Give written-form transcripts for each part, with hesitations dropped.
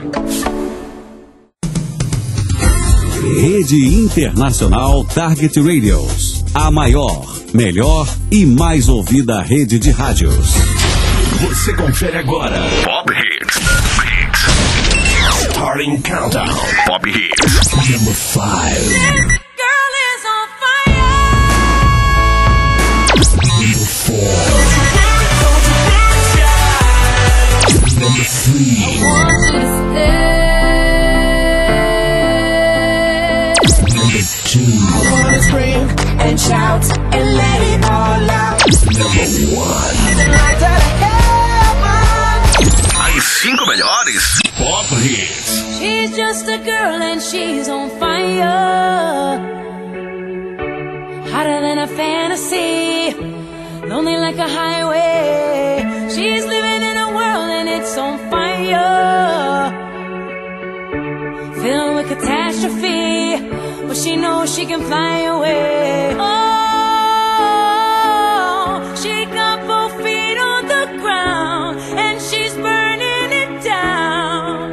Rede Internacional Target Radios. A maior, melhor e mais ouvida rede de rádios. Você confere agora. Pop Hits. Starting Countdown. Pop Hits. Number 5. Number 4. Number 3. Number 2. I wanna scream and shout and let it all out. Number 1. As 5 melhores Pop Hits. She's just a girl and she's on fire, hotter than a fantasy, lonely like a highway. She's living in a world and it's on fire, filled with catastrophe, but she knows she can fly away. Oh, she got both feet on the ground and she's burning it down.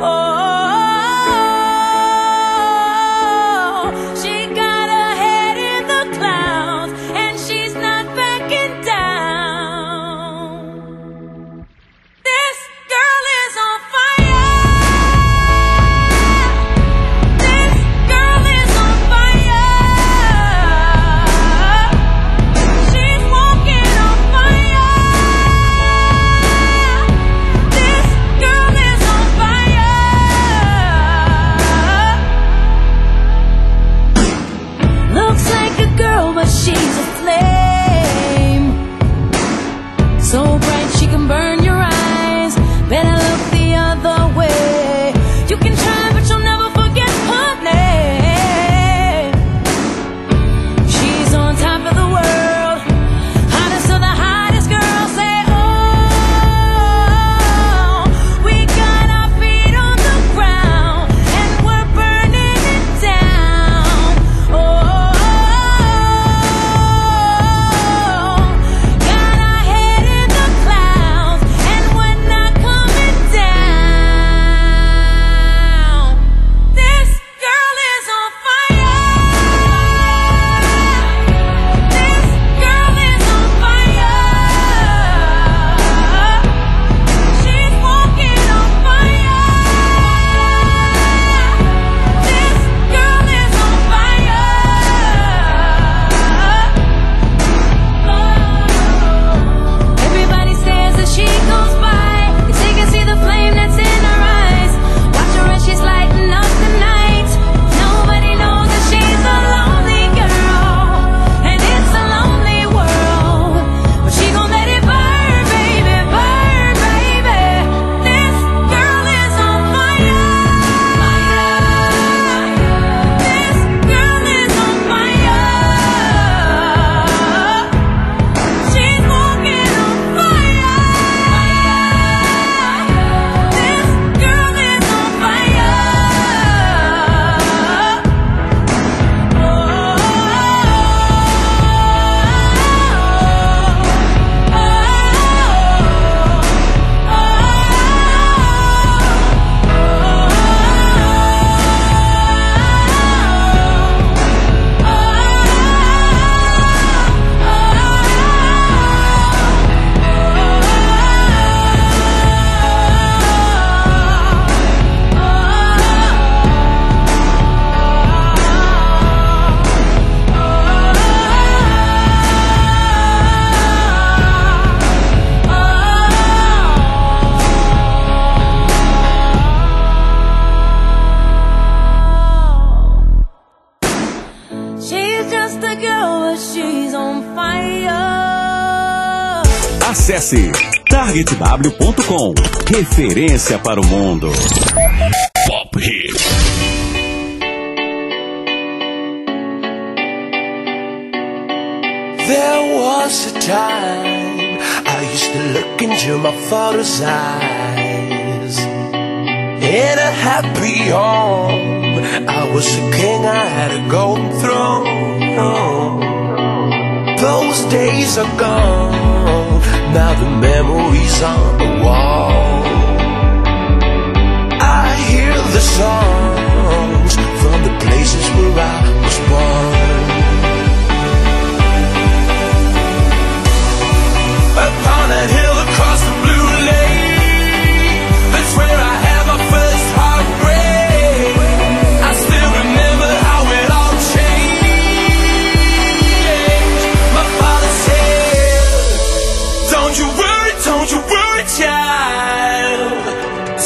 Oh, she got her head in the clouds and she's not backing down. This girl is on fire. This girl is on fire. She's walking on fire. This girl is on fire. Looks like a girl, but she's a flame, so bright she can burn your eyes. Better look the other way. You can try, but you'll never forget her name. She's on top of the world, hottest of the hottest girls. Say, oh, we got our feet on the ground and we're burning it down. Oh, got our head in the clouds and we're not coming down. This girl is on fire. This girl is on fire. She's walking on fire. This girl is on fire. Everybody stares as she goes by, 'cause they can see the flame that's in her eyes. Watch her as she's lighting up the night. Nobody knows that she's a lonely girl, and it's a lonely world. But she gon' let it burn, baby, burn, baby. This girl is on fire. This girl is on fire. She's walking on fire. This girl is on fire. She's just a girl, but she's on fire. Acesse targetw.com. Referência para o mundo. Pop Hits. There was a time I used to look into my father's eyes. In a happy home, I was a king, I had a golden throne. Those days are gone, now the memories on the wall. I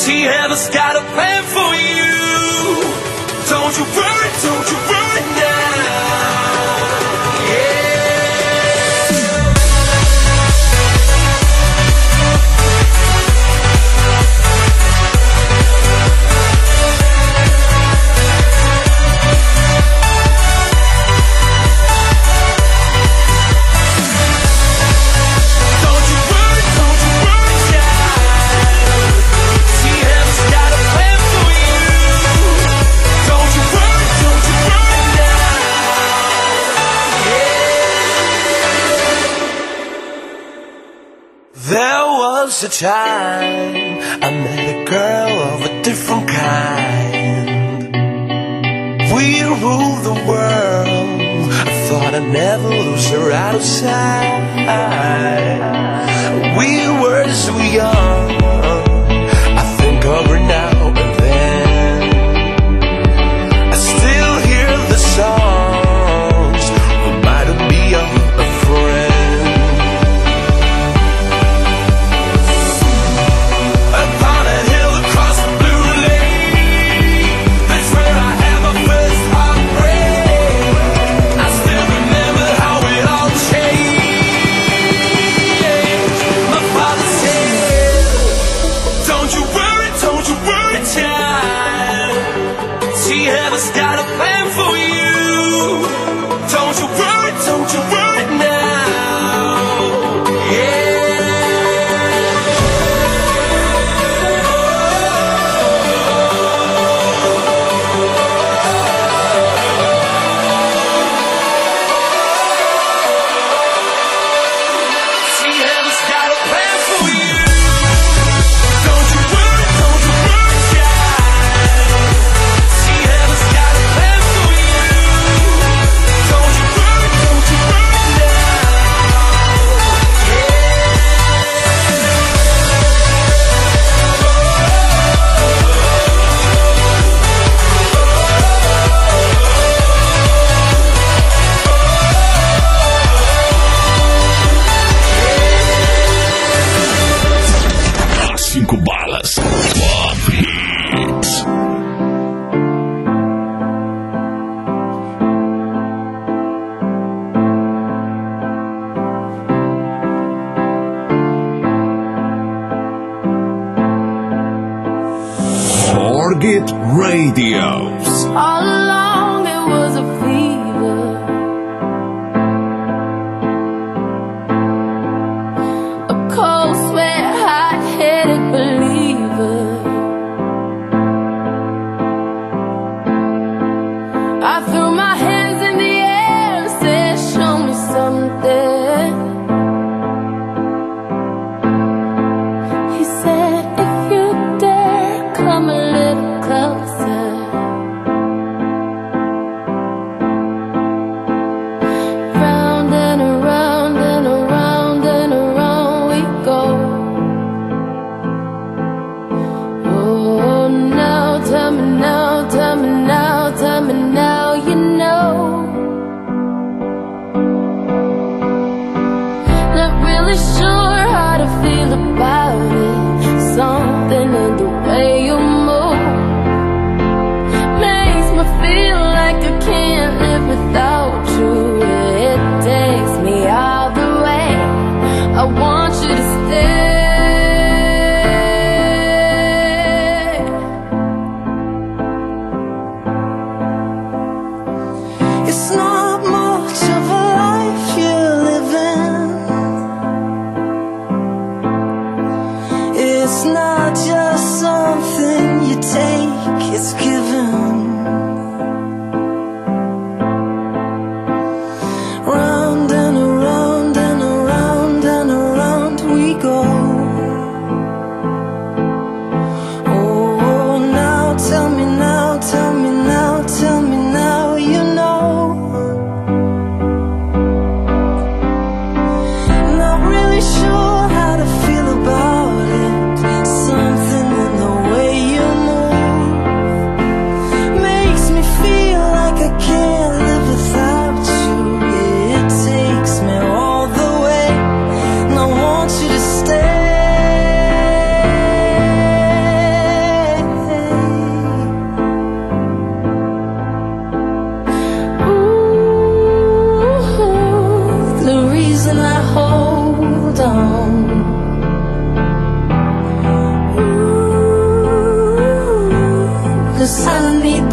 See, heaven's got a plan for you. Don't you worry now. Yeah. A time I met a girl of a different kind. We ruled the world. I thought I'd never lose her out of sight. We were so young. I think of her now and then. I still hear the songs. Reminded me of a friend. Target Radios. All along it was a fever, a cold sweat, hot-headed believer. I threw my hands in the air and said, show me something. He said, if you dare, come a little closer.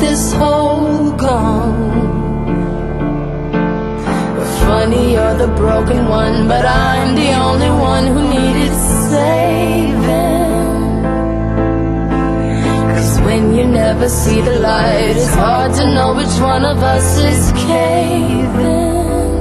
this hole gone? Funny, you're the broken one, but I'm the only one who needed saving. 'Cause when you never see the light, it's hard to know which one of us is caving.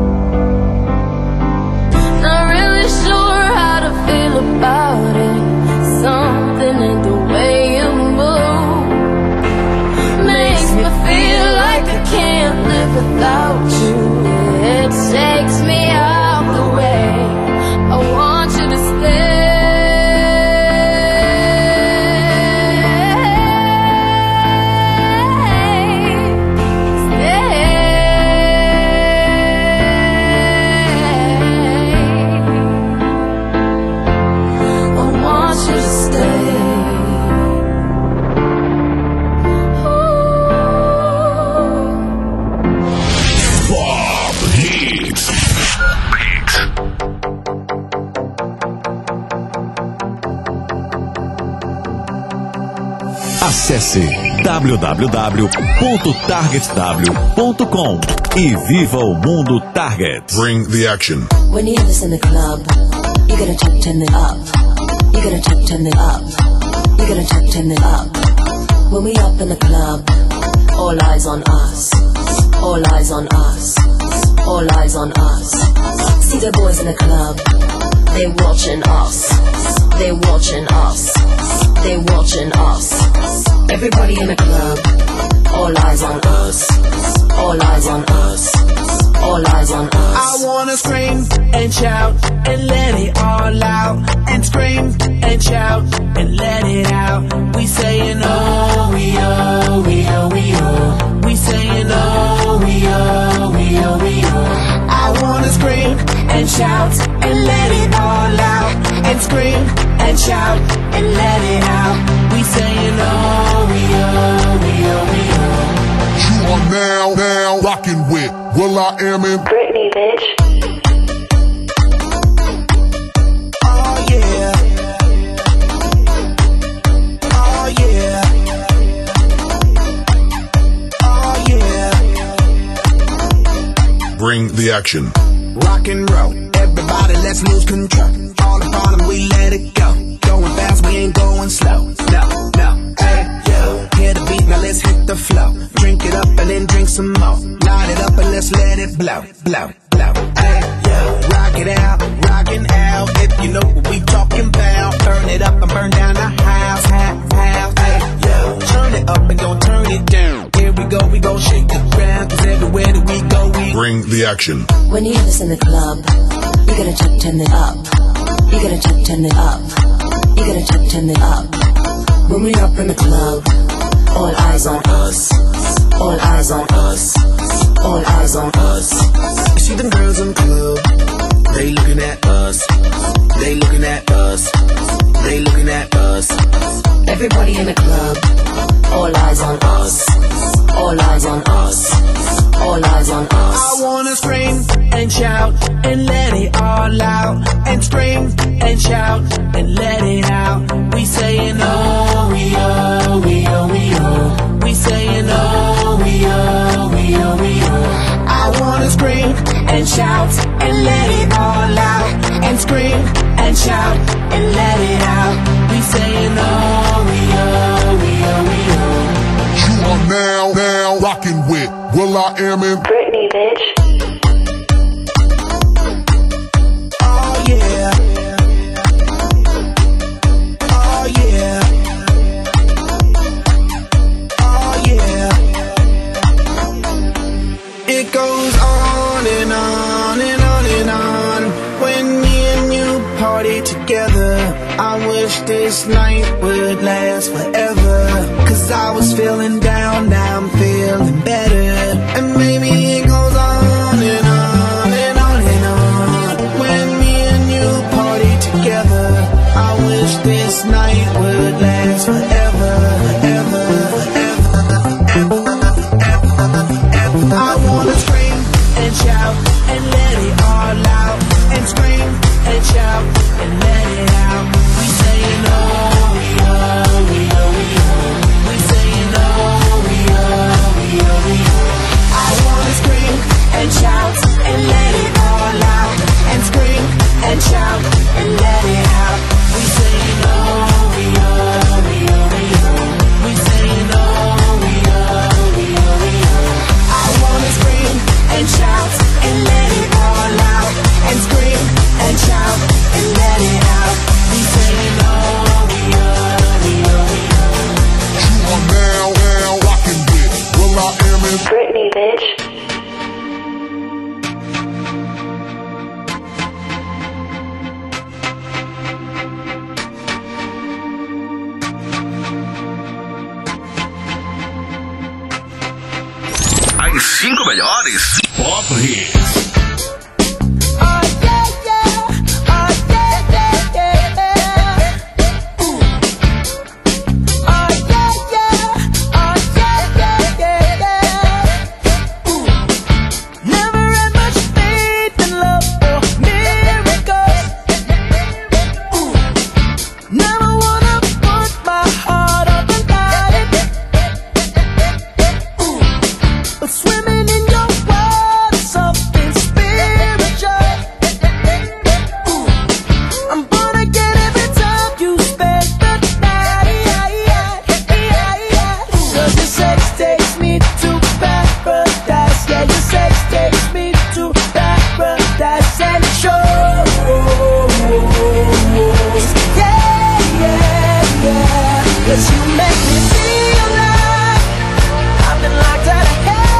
Not really sure how to feel about it. Something in the way you move makes me feel like I can't live without you. It takes me out the way. I want you to stay. Acesse www.targetw.com e viva o mundo Target. Bring the action. When you hear this in the club, you gotta turn it up. You gotta turn it up. You gotta turn it up. When we up in the club, all eyes on us. All eyes on us. All eyes on us. See the boys in the club, they watching us. They watching us. They watching us. Everybody in the club, all eyes on us. All eyes on us. All eyes on us. I wanna scream and shout and let it all out. And scream and shout and let it out. We saying oh, we oh, we oh, we oh. We saying oh, we oh, we oh, we oh. I wanna scream and shout and let it all out. And scream and shout and let it out. We saying oh, we oh, we oh, we oh. You are now rocking with will.i.am in Britney, bitch. Oh yeah. Oh yeah. Oh yeah. Bring the action. Rock and roll, everybody let's lose control. All the bottom we let it go. Going fast, we ain't going slow. No, no, hey, yo. Hear the beat, now let's hit the flow. Drink it up and then drink some more. Light it up and let's let it blow, blow, blow. Hey, yo. Rock it out, rockin' out. If you know what we talking about. Burn it up and burn down the house, house. Hey, yo. Turn it up and don't turn it down. Here we go shake the ground. 'Cause everywhere that we go, we Bring the action. When you hear this in the club, you gotta turn it up. You gotta turn it up. You gotta turn it up. When we up in the club, all eyes on us. All eyes on us. All eyes on us. You see them girls in the club, they looking at us. They looking at us. They looking at us. Everybody in the club, all eyes on us. All eyes on us. All eyes on us. I wanna scream and shout and let it all out. And scream and shout and let it out. We saying oh, we oh, we oh, we oh. We saying oh, we oh, we oh, we oh. I wanna scream and shout and let it all out. And scream and shout and let it out. We saying oh, we oh, we oh, we oh. You are now rocking with will.i.am in Britney, bitch. Oh yeah. Oh yeah. Oh yeah. It goes on and on and on and on. When me and you party together, I wish this night would last forever. 'Cause I was feeling down, now I'm feeling better. And maybe it goes on and on and on and on. When me and you party together, I wish this night would last forever, forever, forever, forever, forever, forever. I wanna scream and shout and let it all out. And scream and shout and let it out. We saying oh, we oh, we oh, we oh. We saying oh, we oh. 5 melhores Pop Hits. Swimming in your world, something spiritual. I'm gonna get every time you spend the night. 'Cause your sex takes me to paradise. Yeah, your sex takes me to paradise and it shows. Yeah, yeah, yeah. 'Cause you make me feel like I've been locked out of heaven.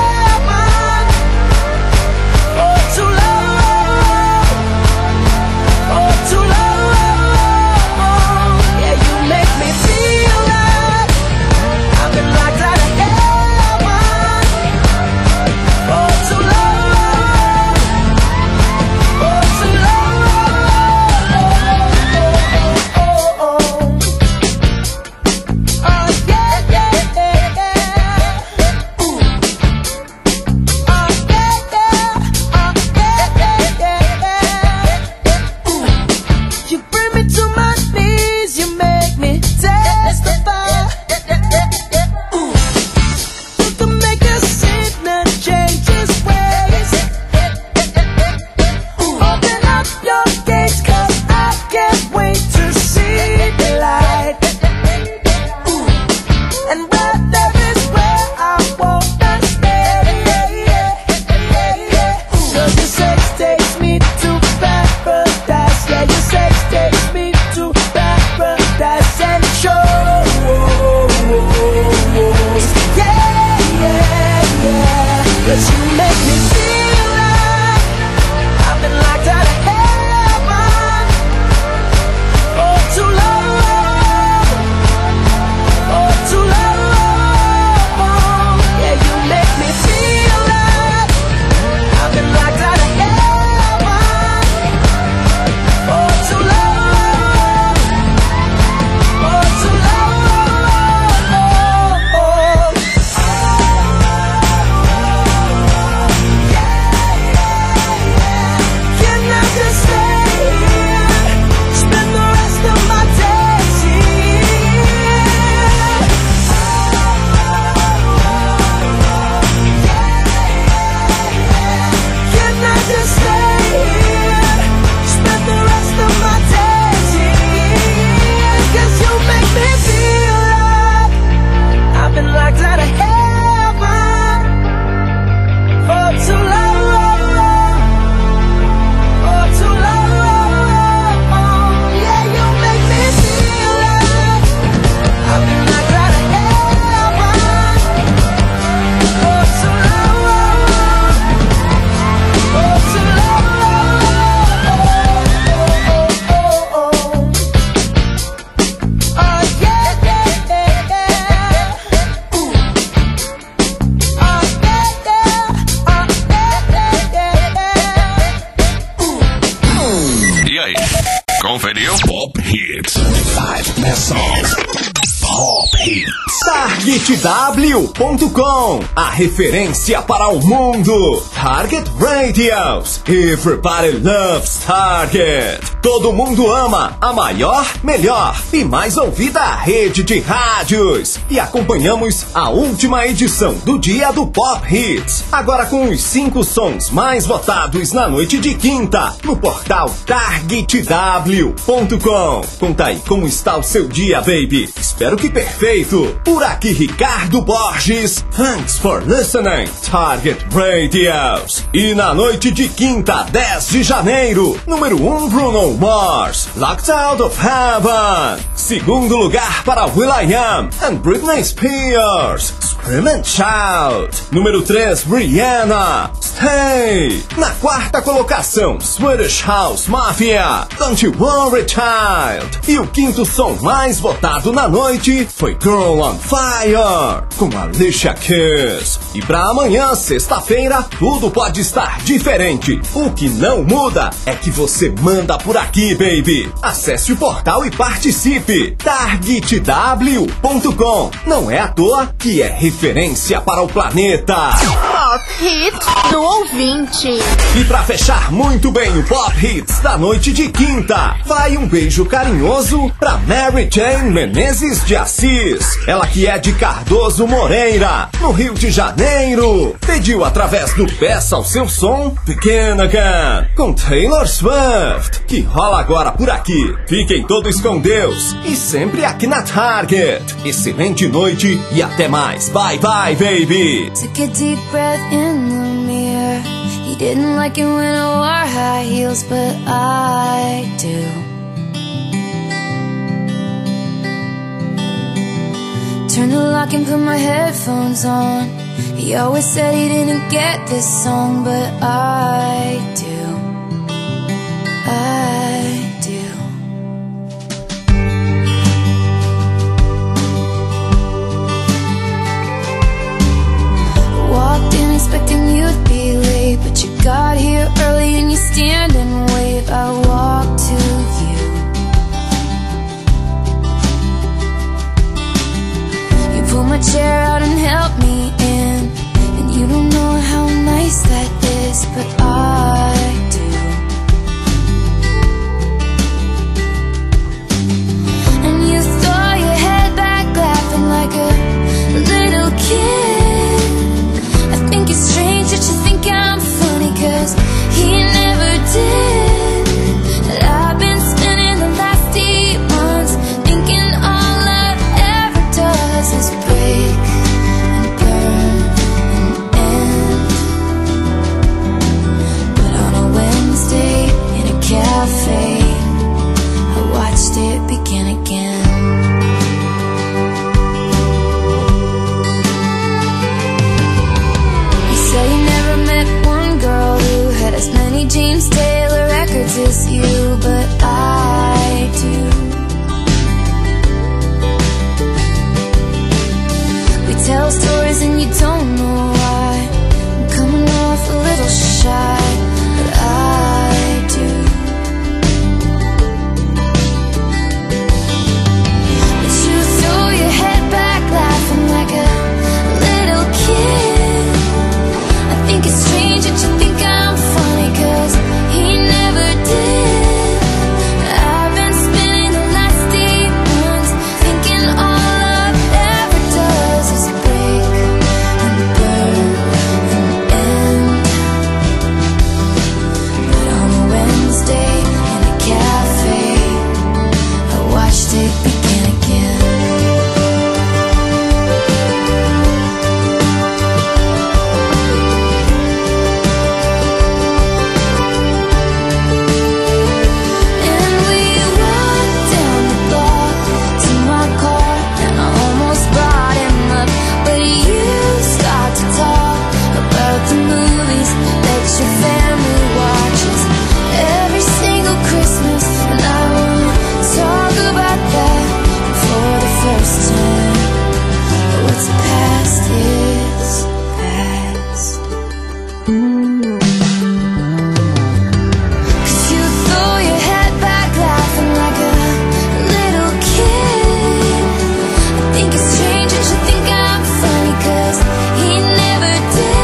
Conferiu? Pop Hits. 5 best songs. Pop Hits. TargetW.com, a referência para o mundo. Target Radios. Everybody loves Target. Todo mundo ama a maior, melhor e mais ouvida rede de rádios. E acompanhamos a última edição do Dia do Pop Hits. Agora com os 5 sons mais votados na noite de quinta, no portal TargetW.com. Conta aí como está o seu dia, baby. Espero que perfeito. Por aqui, Ricardo Borges. Thanks for listening, Target Radios. E na noite de quinta, 10 de janeiro, número 1, Bruno Mars, Locked Out of Heaven. Segundo lugar para will.i.am and Britney Spears, Scream and Shout. Número 3, Rihanna, Stay. Na quarta colocação, Swedish House Mafia, Don't You Worry Child. E o quinto som mais votado na noite foi Girl on Fire, com Alicia Keys. E pra amanhã, sexta-feira, tudo pode estar diferente. O que não muda é que você manda por aqui, baby. Acesse o portal e participe. targetw.com. Não é à toa que é referência para o planeta. Pop Hits do ouvinte. E pra fechar muito bem o Pop Hits da noite de quinta, vai um beijo carinhoso pra Mary Jane Menezes de Assis. Ela que é de Cardoso Moreira, no Rio de Janeiro. Pediu através do Peça o Seu Som Begin Again, com Taylor Swift, que rola agora por aqui. Fiquem todos com Deus e sempre aqui na Target. Excelente noite e até mais. Bye bye, baby. Took a deep breath in the mirror. He didn't like it when I wore high heels, but I do. Turned the lock and put my headphones on. He always said he didn't get this song, but I do. I do. Walked in expecting you'd be late, but you got here early and you stand and wave. I walked to you. You pulled my chair out and helped me in, and you don't know how nice that is, but I do. And you throw your head back laughing like a little kid. I think it's strange that you think I'm funny, 'cause he never did. And I've been spending the last 8 months thinking all love ever does is break and burn and end. But on a Wednesday in a cafe, I watched it begin again. As many James Taylor records as you, but I do. We tell stories and you don't know why. I'm coming off a little shy, but I do. But you throw your head back laughing like a little kid. I think it's strange that you think I'm funny, 'cause he never did. I've been spending the last 8 months thinking all love ever does is break and burn and end. But on a Wednesday in a cafe, I watched it begin again. Your family watches every single Christmas, and I wanna talk about that for the first time. What's past is past. 'Cause you throw your head back laughing like a little kid. I think it's strange that you think I'm funny, 'cause he never did.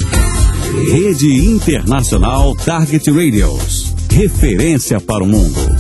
Rede Internacional Target Radios. Referência para o mundo.